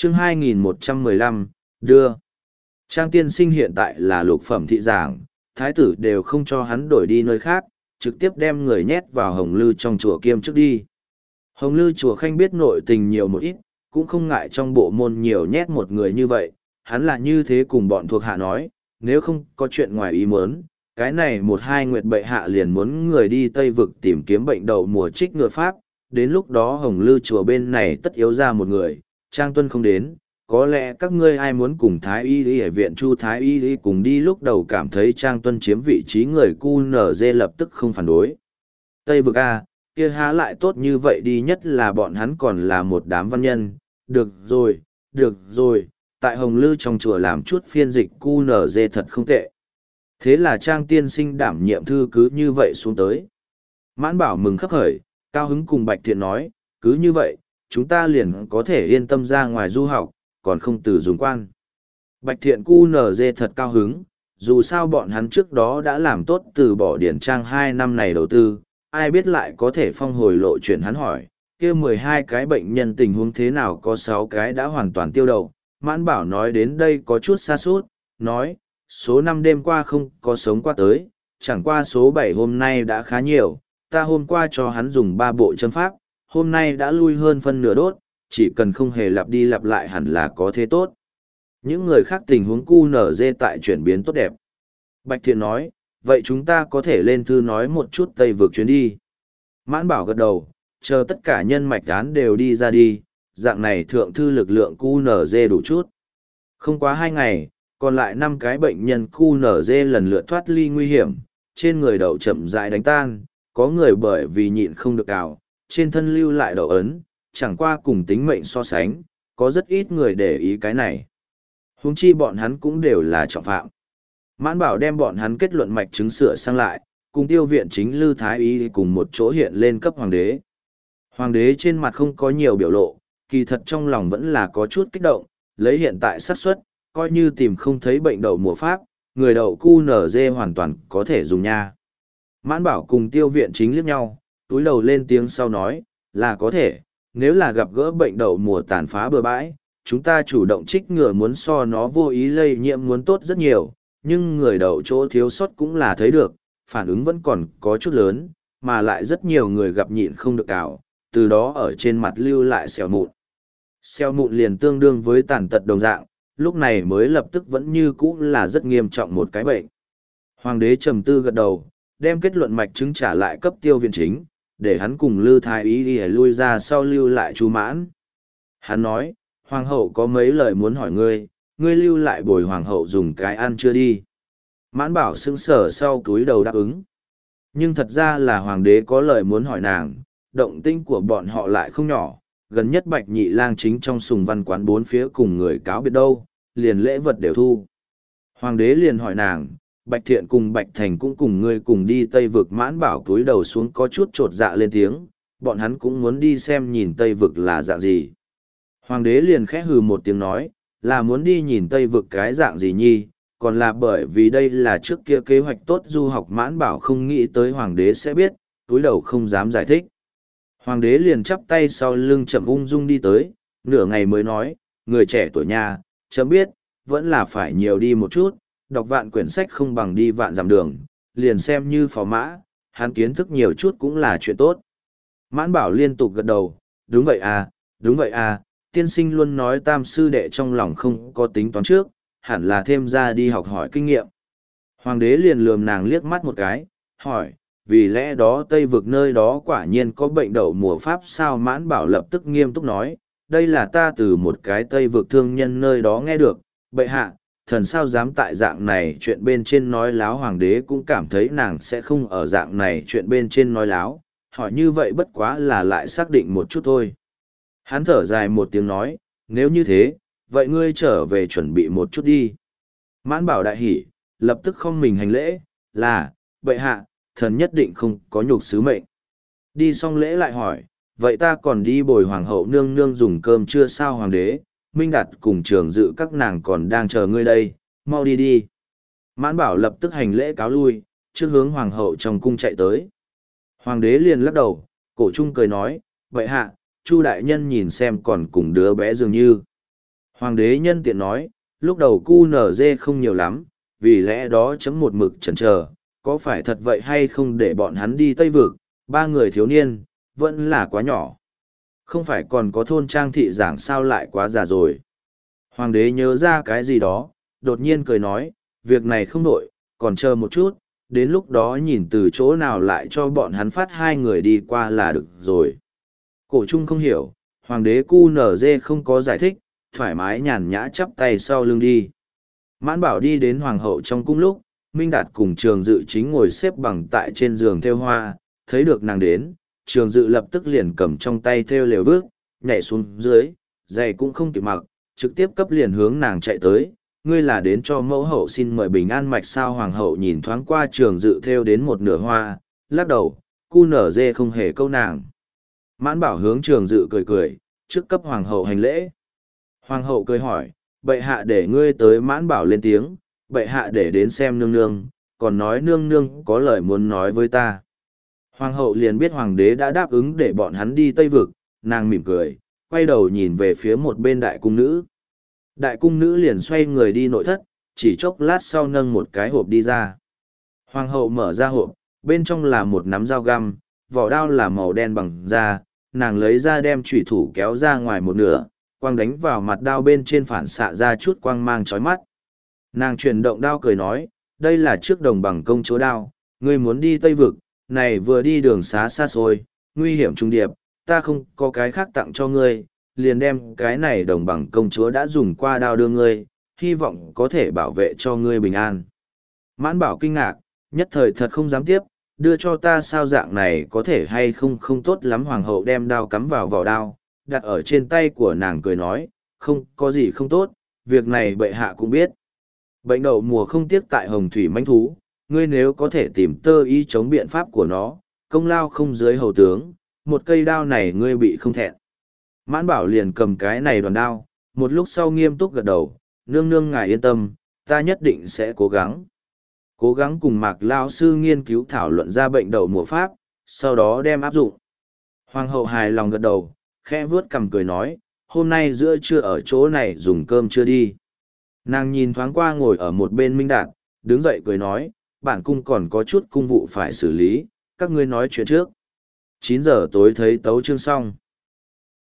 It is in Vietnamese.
chương 2115, đưa. Trang tiên sinh hiện tại là lục phẩm thị giảng, thái tử đều không cho hắn đổi đi nơi khác, trực tiếp đem người nhét vào hồng lư trong chùa kiêm trước đi. Hồng lư chùa khanh biết nội tình nhiều một ít, cũng không ngại trong bộ môn nhiều nhét một người như vậy, hắn là như thế cùng bọn thuộc hạ nói, nếu không có chuyện ngoài ý muốn, cái này một hai nguyệt bệ hạ liền muốn người đi Tây Vực tìm kiếm bệnh đậu mùa trích ngừa pháp, đến lúc đó hồng lư chùa bên này tất yếu ra một người, Trang Tuân không đến, có lẽ các ngươi ai muốn cùng Thái Y ở viện Chu Thái Y cùng đi, lúc đầu cảm thấy Trang Tuân chiếm vị trí người QNZ lập tức không phản đối. Tây Vực A, kia há lại tốt như vậy đi, nhất là bọn hắn còn là một đám văn nhân, được rồi, tại Hồng Lư trong chùa làm chút phiên dịch QNZ thật không tệ. Thế là Trang tiên sinh đảm nhiệm thư cứ như vậy xuống tới. Mãn Bảo mừng khắc khởi, cao hứng cùng Bạch Thiện nói, cứ như vậy, chúng ta liền có thể yên tâm ra ngoài du học, còn không từ dùng quan. Bạch Thiện QNZ thật cao hứng, dù sao bọn hắn trước đó đã làm tốt từ bỏ điển trang 2 năm này đầu tư, ai biết lại có thể phong hồi lộ chuyển. Hắn hỏi, kia 12 cái bệnh nhân tình huống thế nào, có 6 cái đã hoàn toàn tiêu đầu. Mãn Bảo nói đến đây có chút xa sút nói, số 5 đêm qua không có sống qua tới, chẳng qua số 7 hôm nay đã khá nhiều, ta hôm qua cho hắn dùng 3 bộ châm pháp, hôm nay đã lui hơn phân nửa đốt, chỉ cần không hề lặp đi lặp lại hẳn là có thế tốt. Những người khác tình huống QNZ tại chuyển biến tốt đẹp. Bạch Thiện nói, vậy chúng ta có thể lên thư nói một chút Tây Vực chuyến đi. Mãn Bảo gật đầu, chờ tất cả nhân mạch án đều đi ra đi, dạng này thượng thư lực lượng QNZ đủ chút. Không quá 2 ngày, còn lại 5 cái bệnh nhân QNZ lần lượt thoát ly nguy hiểm, trên người đậu chậm rãi đánh tan, có người bởi vì nhịn không được cào, trên thân lưu lại đậu ấn, chẳng qua cùng tính mệnh so sánh, có rất ít người để ý cái này. Huống chi bọn hắn cũng đều là trọng phạm. Mãn Bảo đem bọn hắn kết luận mạch chứng sửa sang lại, cùng Tiêu viện chính Lư Thái Y cùng một chỗ hiện lên cấp hoàng đế. Hoàng đế trên mặt không có nhiều biểu lộ, kỳ thật trong lòng vẫn là có chút kích động, lấy hiện tại xác suất, coi như tìm không thấy bệnh đậu mùa pháp, người đậu QNZ hoàn toàn có thể dùng nha. Mãn Bảo cùng Tiêu viện chính liếc nhau, túi đầu lên tiếng sau nói, là có thể, nếu là gặp gỡ bệnh đậu mùa tàn phá bừa bãi, chúng ta chủ động trích ngừa muốn so nó vô ý lây nhiễm muốn tốt rất nhiều, nhưng người đậu chỗ thiếu sót cũng là thấy được, phản ứng vẫn còn có chút lớn, mà lại rất nhiều người gặp nhịn không được cào, từ đó ở trên mặt lưu lại sẹo mụn. Sẹo mụn liền tương đương với tàn tật đồng dạng, lúc này mới lập tức vẫn như cũ là rất nghiêm trọng một cái bệnh. Hoàng đế trầm tư gật đầu, đem kết luận mạch chứng trả lại cấp Tiêu viện chính, để hắn cùng Lư Thái Y đi lui ra sau lưu lại Chu Mãn. Hắn nói, Hoàng hậu có mấy lời muốn hỏi ngươi, ngươi lưu lại bồi Hoàng hậu dùng cái ăn chưa đi. Mãn Bảo sững sờ sau cúi đầu đáp ứng. Nhưng thật ra là Hoàng đế có lời muốn hỏi nàng, động tĩnh của bọn họ lại không nhỏ, gần nhất Bạch Nhị Lang chính trong sùng văn quán 4 phía cùng người cáo biệt đâu, liền lễ vật đều thu. Hoàng đế liền hỏi nàng, Bạch Thiện cùng Bạch Thành cũng cùng ngươi cùng đi Tây Vực. Mãn Bảo cúi đầu xuống có chút trột dạ lên tiếng, bọn hắn cũng muốn đi xem nhìn Tây Vực là dạng gì. Hoàng đế liền khẽ hừ một tiếng nói, là muốn đi nhìn Tây Vực cái dạng gì nhi, còn là bởi vì đây là trước kia kế hoạch tốt du học. Mãn Bảo không nghĩ tới Hoàng đế sẽ biết, cúi đầu không dám giải thích. Hoàng đế liền chắp tay sau lưng chậm ung dung đi tới, nửa ngày mới nói, người trẻ tuổi nhà, chấm biết, vẫn là phải nhiều đi một chút, đọc vạn quyển sách không bằng đi vạn dặm đường, liền xem như phò mã, hắn kiến thức nhiều chút cũng là chuyện tốt. Mãn Bảo liên tục gật đầu, đúng vậy à, tiên sinh luôn nói tam sư đệ trong lòng không có tính toán trước, hẳn là thêm ra đi học hỏi kinh nghiệm. Hoàng đế liền lườm nàng liếc mắt một cái, hỏi, vì lẽ đó Tây Vực nơi đó quả nhiên có bệnh đậu mùa pháp sao? Mãn Bảo lập tức nghiêm túc nói, đây là ta từ một cái Tây Vực thương nhân nơi đó nghe được, bệ hạ, thần sao dám tại dạng này chuyện bên trên nói láo. Hoàng đế cũng cảm thấy nàng sẽ không ở dạng này chuyện bên trên nói láo, hỏi như vậy bất quá là lại xác định một chút thôi. Hắn thở dài một tiếng nói, nếu như thế, vậy ngươi trở về chuẩn bị một chút đi. Mãn Bảo đại hỉ, lập tức không mình hành lễ, là, bệ hạ, thần nhất định không có nhục sứ mệnh. Đi xong lễ lại hỏi, vậy ta còn đi bồi Hoàng hậu nương nương dùng cơm chưa sao? Hoàng đế, Minh Đạt cùng Trường Dự các nàng còn đang chờ ngươi đây, mau đi đi. Mãn Bảo lập tức hành lễ cáo lui, trước hướng Hoàng hậu trong cung chạy tới. Hoàng đế liền lắc đầu, cổ trung cười nói, vậy hạ, Chu đại nhân nhìn xem còn cùng đứa bé dường như. Hoàng đế nhân tiện nói, lúc đầu cu nở dê không nhiều lắm, vì lẽ đó chấm một mực chần chờ, có phải thật vậy hay không để bọn hắn đi Tây Vực, ba người thiếu niên, vẫn là quá nhỏ. Không phải còn có thôn trang thị giảng sao lại quá già rồi. Hoàng đế nhớ ra cái gì đó, đột nhiên cười nói, việc này không nổi, còn chờ một chút, đến lúc đó nhìn từ chỗ nào lại cho bọn hắn phát hai người đi qua là được rồi. Cổ trung không hiểu, hoàng đế cu nở dê không có giải thích, thoải mái nhàn nhã chắp tay sau lưng đi. Mãn Bảo đi đến hoàng hậu trong cung lúc, Minh Đạt cùng Trường Dự chính ngồi xếp bằng tại trên giường thêu hoa, thấy được nàng đến, Trường Dự lập tức liền cầm trong tay thêu lều vước, nhảy xuống dưới, giày cũng không kịp mặc, trực tiếp cấp liền hướng nàng chạy tới. Ngươi là đến cho mẫu hậu xin mời bình an mạch sao? Hoàng hậu nhìn thoáng qua Trường Dự thêu đến một nửa hoa, lắc đầu, cu nở dê không hề câu nàng. Mãn Bảo hướng Trường Dự cười cười, trước cấp hoàng hậu hành lễ. Hoàng hậu cười hỏi, bệ hạ để ngươi tới. Mãn Bảo lên tiếng, bệ hạ để đến xem nương nương, còn nói nương nương có lời muốn nói với ta. Hoàng hậu liền biết hoàng đế đã đáp ứng để bọn hắn đi Tây Vực, nàng mỉm cười, quay đầu nhìn về phía một bên đại cung nữ. Đại cung nữ liền xoay người đi nội thất, chỉ chốc lát sau nâng một cái hộp đi ra. Hoàng hậu mở ra hộp, bên trong là một nắm dao găm, vỏ đao là màu đen bằng da, nàng lấy ra đem chủy thủ kéo ra ngoài một nửa, quang đánh vào mặt đao bên trên phản xạ ra chút quang mang chói mắt. Nàng chuyển động đao cười nói, đây là trước đồng bằng công chúa đao, ngươi muốn đi Tây Vực, này vừa đi đường xá xa xôi, nguy hiểm trung điệp, ta không có cái khác tặng cho ngươi, liền đem cái này đồng bằng công chúa đã dùng qua đao đưa ngươi, hy vọng có thể bảo vệ cho ngươi bình an. Mãn Bảo kinh ngạc, nhất thời thật không dám tiếp, đưa cho ta sao? Dạng này có thể hay không? Không tốt lắm. Hoàng hậu đem đao cắm vào vỏ đao, đặt ở trên tay của nàng cười nói, không có gì không tốt, việc này bệ hạ cũng biết. Bệnh đậu mùa không tiếc tại hồng thủy manh thú, ngươi nếu có thể tìm tơ y chống biện pháp của nó, công lao không dưới hầu tướng, một cây đao này ngươi bị không thẹn. Mãn Bảo liền cầm cái này đoàn đao, một lúc sau nghiêm túc gật đầu, nương nương ngài yên tâm, ta nhất định sẽ cố gắng. Cố gắng cùng Mạc Lao sư nghiên cứu thảo luận ra bệnh đậu mùa pháp, sau đó đem áp dụng. Hoàng hậu hài lòng gật đầu, khẽ vuốt cằm cười nói, hôm nay giữa trưa ở chỗ này dùng cơm chưa đi. Nàng nhìn thoáng qua ngồi ở một bên Minh Đạt, đứng dậy cười nói, bản cung còn có chút cung vụ phải xử lý, các ngươi nói chuyện trước. 9 giờ tối thấy tấu chương xong.